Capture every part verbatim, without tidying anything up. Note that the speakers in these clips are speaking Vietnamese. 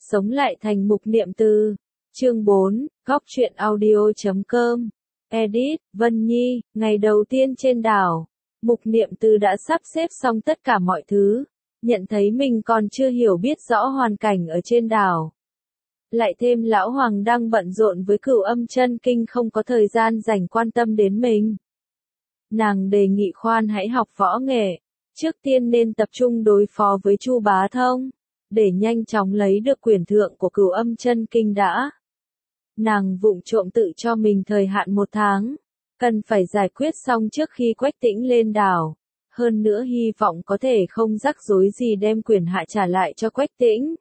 Sống lại thành mục niệm từ. Chương bốn, góc truyện audio chấm com. Edit, Vân Nhi, ngày đầu tiên trên đảo. Mục niệm từ đã sắp xếp xong tất cả mọi thứ. Nhận thấy mình còn chưa hiểu biết rõ hoàn cảnh ở trên đảo. Lại thêm lão hoàng đang bận rộn với Cửu Âm Chân Kinh, không có thời gian dành quan tâm đến mình. Nàng đề nghị khoan hãy học võ nghệ. Trước tiên nên tập trung đối phó với Chu Bá Thông, để nhanh chóng lấy được quyền thượng của Cửu Âm Chân Kinh đã. Nàng vụng trộm tự cho mình thời hạn một tháng, cần phải giải quyết xong trước khi Quách Tĩnh lên đảo. Hơn nữa hy vọng có thể không rắc rối gì đem quyền hạ trả lại cho Quách Tĩnh.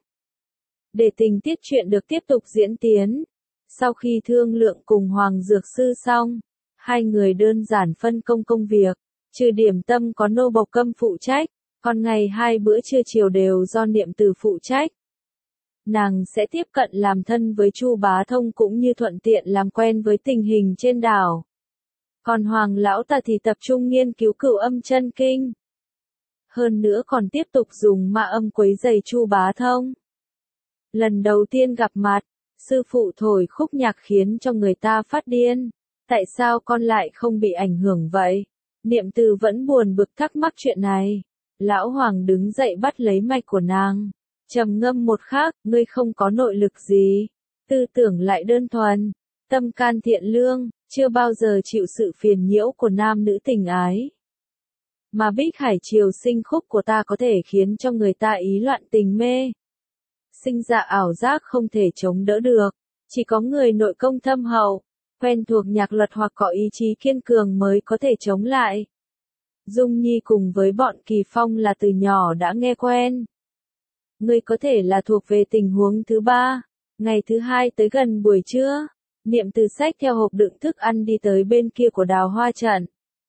Để tình tiết chuyện được tiếp tục diễn tiến. Sau khi thương lượng cùng Hoàng Dược Sư xong, hai người đơn giản phân công công việc, trừ điểm tâm có nô bộc câm phụ trách, còn ngày hai bữa trưa chiều đều do niệm từ phụ trách. Nàng sẽ tiếp cận làm thân với Chu Bá Thông cũng như thuận tiện làm quen với tình hình trên đảo. Còn Hoàng lão ta thì tập trung nghiên cứu Cửu Âm Chân Kinh. Hơn nữa còn tiếp tục dùng ma âm quấy rầy Chu Bá Thông. Lần đầu tiên gặp mặt, sư phụ thổi khúc nhạc khiến cho người ta phát điên. Tại sao con lại không bị ảnh hưởng vậy? Niệm từ vẫn buồn bực thắc mắc chuyện này. Lão Hoàng đứng dậy bắt lấy mạch của nàng. Trầm ngâm một khắc, ngươi không có nội lực gì. Tư tưởng lại đơn thuần. Tâm can thiện lương, chưa bao giờ chịu sự phiền nhiễu của nam nữ tình ái. Mà Bích Hải Triều Sinh khúc của ta có thể khiến cho người ta ý loạn tình mê. Sinh ra ảo giác không thể chống đỡ được. Chỉ có người nội công thâm hậu, quen thuộc nhạc luật hoặc có ý chí kiên cường mới có thể chống lại. Dung Nhi cùng với bọn Kỳ Phong là từ nhỏ đã nghe quen. Ngươi có thể là thuộc về tình huống thứ ba. Ngày thứ hai tới gần buổi trưa, niệm từ xách theo hộp đựng thức ăn đi tới bên kia của Đào Hoa Trận.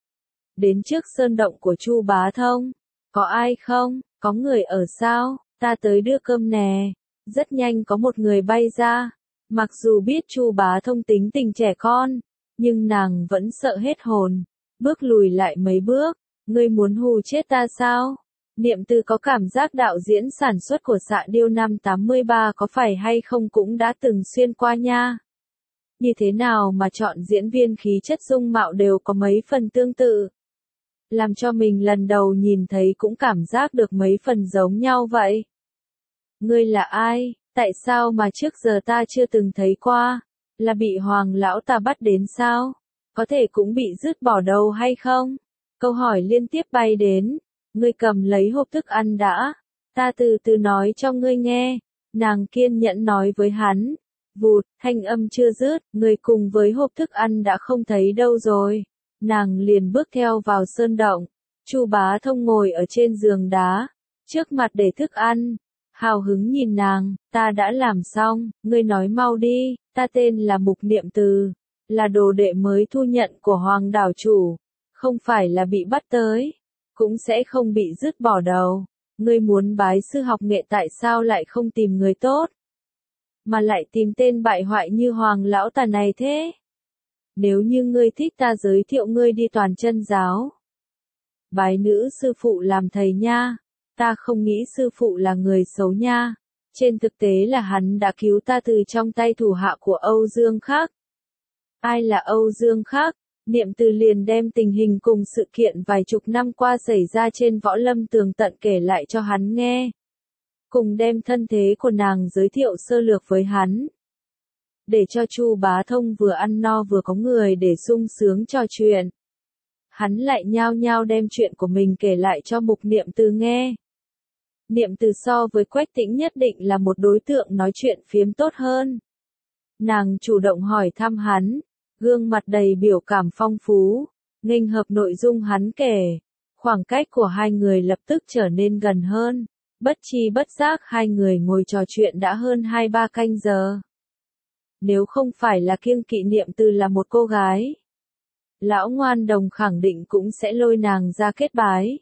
Đến trước sơn động của Chu Bá Thông. Có ai không? Có người ở sao? Ta tới đưa cơm nè. Rất nhanh có một người bay ra. Mặc dù biết Chu Bá Thông tính tình trẻ con, nhưng nàng vẫn sợ hết hồn. Bước lùi lại mấy bước. Ngươi muốn hù chết ta sao? Niệm từ có cảm giác đạo diễn sản xuất của Xạ Điêu năm tám mươi ba có phải hay không cũng đã từng xuyên qua nha. Như thế nào mà chọn diễn viên khí chất dung mạo đều có mấy phần tương tự. Làm cho mình lần đầu nhìn thấy cũng cảm giác được mấy phần giống nhau vậy. Ngươi là ai? Tại sao mà trước giờ ta chưa từng thấy qua? Là bị Hoàng lão ta bắt đến sao? Có thể cũng bị dứt bỏ đầu hay không? Câu hỏi liên tiếp bay đến. Ngươi cầm lấy hộp thức ăn đã. Ta từ từ nói cho ngươi nghe. Nàng kiên nhẫn nói với hắn. Vụt, thanh âm chưa dứt, người cùng với hộp thức ăn đã không thấy đâu rồi. Nàng liền bước theo vào sơn động. Chu Bá Thông ngồi ở trên giường đá, trước mặt để thức ăn. Hào hứng nhìn nàng, ta đã làm xong, ngươi nói mau đi, ta tên là Mục Niệm Từ, là đồ đệ mới thu nhận của Hoàng đảo chủ, không phải là bị bắt tới, cũng sẽ không bị dứt bỏ đầu. Ngươi muốn bái sư học nghệ tại sao lại không tìm người tốt, mà lại tìm tên bại hoại như Hoàng lão ta này thế? Nếu như ngươi thích ta giới thiệu ngươi đi Toàn Chân giáo. Bái nữ sư phụ làm thầy nha. Ta không nghĩ sư phụ là người xấu nha. Trên thực tế là hắn đã cứu ta từ trong tay thủ hạ của Âu Dương Khắc. Ai là Âu Dương Khắc? Niệm từ liền đem tình hình cùng sự kiện vài chục năm qua xảy ra trên võ lâm tường tận kể lại cho hắn nghe. Cùng đem thân thế của nàng giới thiệu sơ lược với hắn. Để cho Chu Bá Thông vừa ăn no vừa có người để sung sướng trò chuyện. Hắn lại nhao nhao đem chuyện của mình kể lại cho Mục Niệm Từ nghe. Niệm từ so với Quách Tĩnh nhất định là một đối tượng nói chuyện phiếm tốt hơn. Nàng chủ động hỏi thăm hắn, gương mặt đầy biểu cảm phong phú, nghênh hợp nội dung hắn kể. Khoảng cách của hai người lập tức trở nên gần hơn, bất chi bất giác hai người ngồi trò chuyện đã hơn hai ba canh giờ. Nếu không phải là kiêng kỵ Niệm từ là một cô gái, lão ngoan đồng khẳng định cũng sẽ lôi nàng ra kết bái.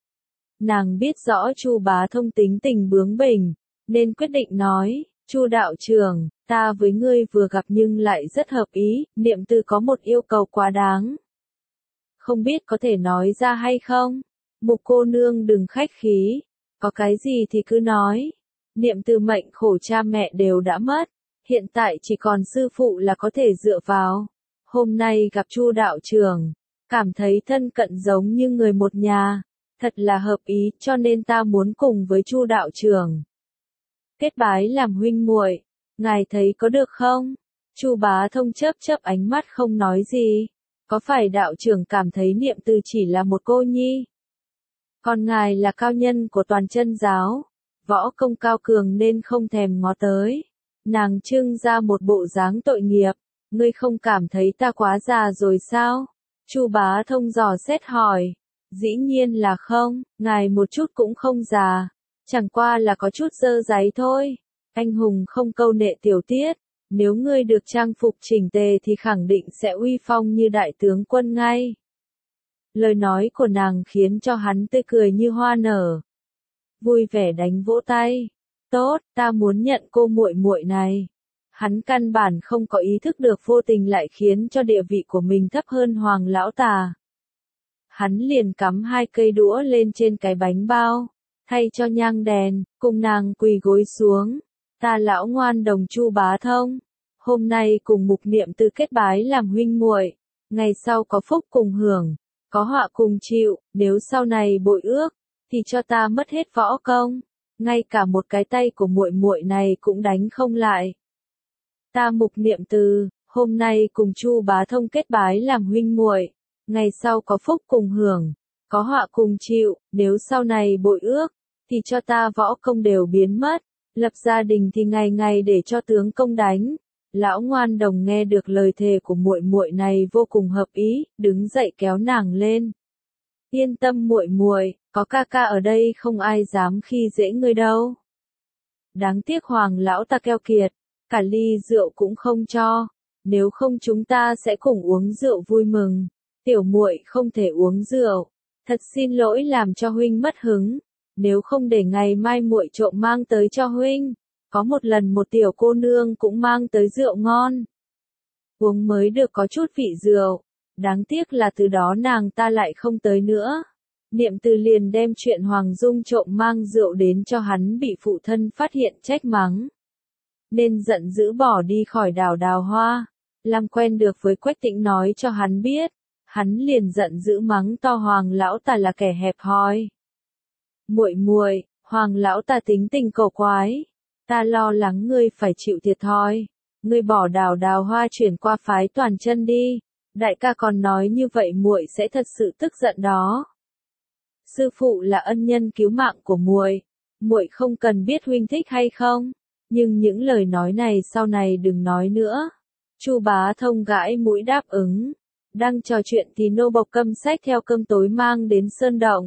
Nàng biết rõ Chu Bá Thông tính tình bướng bỉnh, nên quyết định nói, Chu đạo trưởng, ta với ngươi vừa gặp nhưng lại rất hợp ý, Niệm từ có một yêu cầu quá đáng. Không biết có thể nói ra hay không? Mục cô nương đừng khách khí, có cái gì thì cứ nói. Niệm Từ mệnh khổ cha mẹ đều đã mất, hiện tại chỉ còn sư phụ là có thể dựa vào. Hôm nay gặp Chu đạo trưởng, cảm thấy thân cận giống như người một nhà, thật là hợp ý, cho nên ta muốn cùng với Chu đạo trưởng kết bái làm huynh muội, ngài thấy có được không? Chu Bá Thông chớp chớp ánh mắt không nói gì. Có phải đạo trưởng cảm thấy Niệm Từ chỉ là một cô nhi? Còn ngài là cao nhân của toàn chân giáo, võ công cao cường nên không thèm ngó tới. Nàng trưng ra một bộ dáng tội nghiệp, ngươi không cảm thấy ta quá già rồi sao? Chu Bá Thông dò xét hỏi. Dĩ nhiên là không, ngài một chút cũng không già, chẳng qua là có chút dơ dáy thôi. Anh hùng không câu nệ tiểu tiết, nếu ngươi được trang phục chỉnh tề thì khẳng định sẽ uy phong như đại tướng quân ngay. Lời nói của nàng khiến cho hắn tươi cười như hoa nở, vui vẻ đánh vỗ tay. Tốt, ta muốn nhận cô muội muội này. Hắn căn bản không có ý thức được vô tình lại khiến cho địa vị của mình thấp hơn Hoàng lão tà. Hắn liền cắm hai cây đũa lên trên cái bánh bao, thay cho nhang đèn, cùng nàng quỳ gối xuống. Ta lão ngoan đồng Chu Bá Thông, hôm nay cùng Mục Niệm Từ kết bái làm huynh muội, ngày sau có phúc cùng hưởng, có họa cùng chịu, nếu sau này bội ước, thì cho ta mất hết võ công, ngay cả một cái tay của muội muội này cũng đánh không lại. Ta Mục Niệm Từ, hôm nay cùng Chu Bá Thông kết bái làm huynh muội, ngày sau có phúc cùng hưởng, có họa cùng chịu, nếu sau này bội ước, thì cho ta võ công đều biến mất, lập gia đình thì ngày ngày để cho tướng công đánh. Lão ngoan đồng nghe được lời thề của muội muội này vô cùng hợp ý, đứng dậy kéo nàng lên. Yên tâm muội muội, có ca ca ở đây không ai dám khi dễ ngươi đâu. Đáng tiếc Hoàng lão ta keo kiệt, cả ly rượu cũng không cho, nếu không chúng ta sẽ cùng uống rượu vui mừng. Tiểu muội không thể uống rượu, thật xin lỗi làm cho huynh mất hứng, nếu không để ngày mai muội trộm mang tới cho huynh. Có một lần một tiểu cô nương cũng mang tới rượu ngon. Uống mới được có chút vị rượu, đáng tiếc là từ đó nàng ta lại không tới nữa. Niệm Từ liền đem chuyện Hoàng Dung trộm mang rượu đến cho hắn bị phụ thân phát hiện trách mắng, nên giận dữ bỏ đi khỏi đảo Đào Hoa. Làm quen được với Quách Tĩnh nói cho hắn biết, hắn liền giận dữ mắng to Hoàng lão ta là kẻ hẹp hòi. Muội muội, Hoàng lão ta tính tình cổ quái, ta lo lắng ngươi phải chịu thiệt thòi. Ngươi bỏ đảo Đào Hoa chuyển qua phái Toàn Chân đi. Đại ca còn nói như vậy muội sẽ thật sự tức giận đó. Sư phụ là ân nhân cứu mạng của muội, muội không cần biết huynh thích hay không, nhưng những lời nói này sau này đừng nói nữa. Chu Bá Thông gãi mũi đáp ứng. Đang trò chuyện thì nô bộc cầm sách theo cơm tối mang đến sơn động.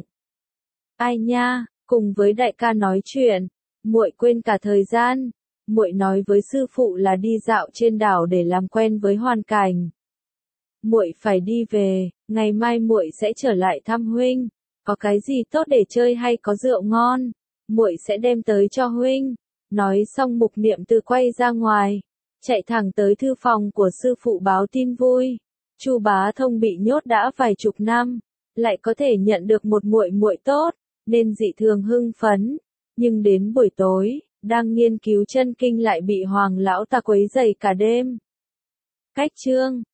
Ai nha, cùng với đại ca nói chuyện, muội quên cả thời gian. Muội nói với sư phụ là đi dạo trên đảo để làm quen với hoàn cảnh. Muội phải đi về, ngày mai muội sẽ trở lại thăm huynh. Có cái gì tốt để chơi hay có rượu ngon, muội sẽ đem tới cho huynh. Nói xong Mục Niệm Từ quay ra ngoài, chạy thẳng tới thư phòng của sư phụ báo tin vui. Chu Bá Thông bị nhốt đã vài chục năm, lại có thể nhận được một muội muội tốt, nên dị thường hưng phấn. Nhưng đến buổi tối, đang nghiên cứu chân kinh lại bị Hoàng lão ta quấy rầy cả đêm. Cách chương